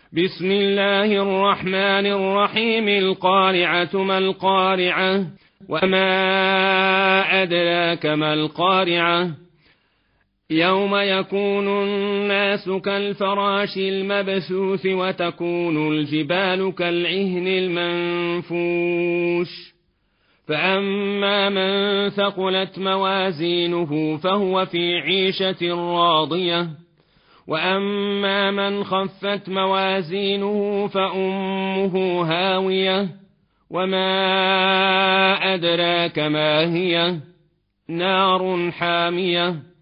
بسم الله الرحمن الرحيم. القارعة ما القارعة وما أدراك ما القارعة يوم يكون الناس كالفراش المبثوث وتكون الجبال كالعهن المنفوش فأما من ثقلت موازينه فهو في عيشة راضية وأما من خفت موازينه فأمه هاوية وما أدراك ما هي نار حامية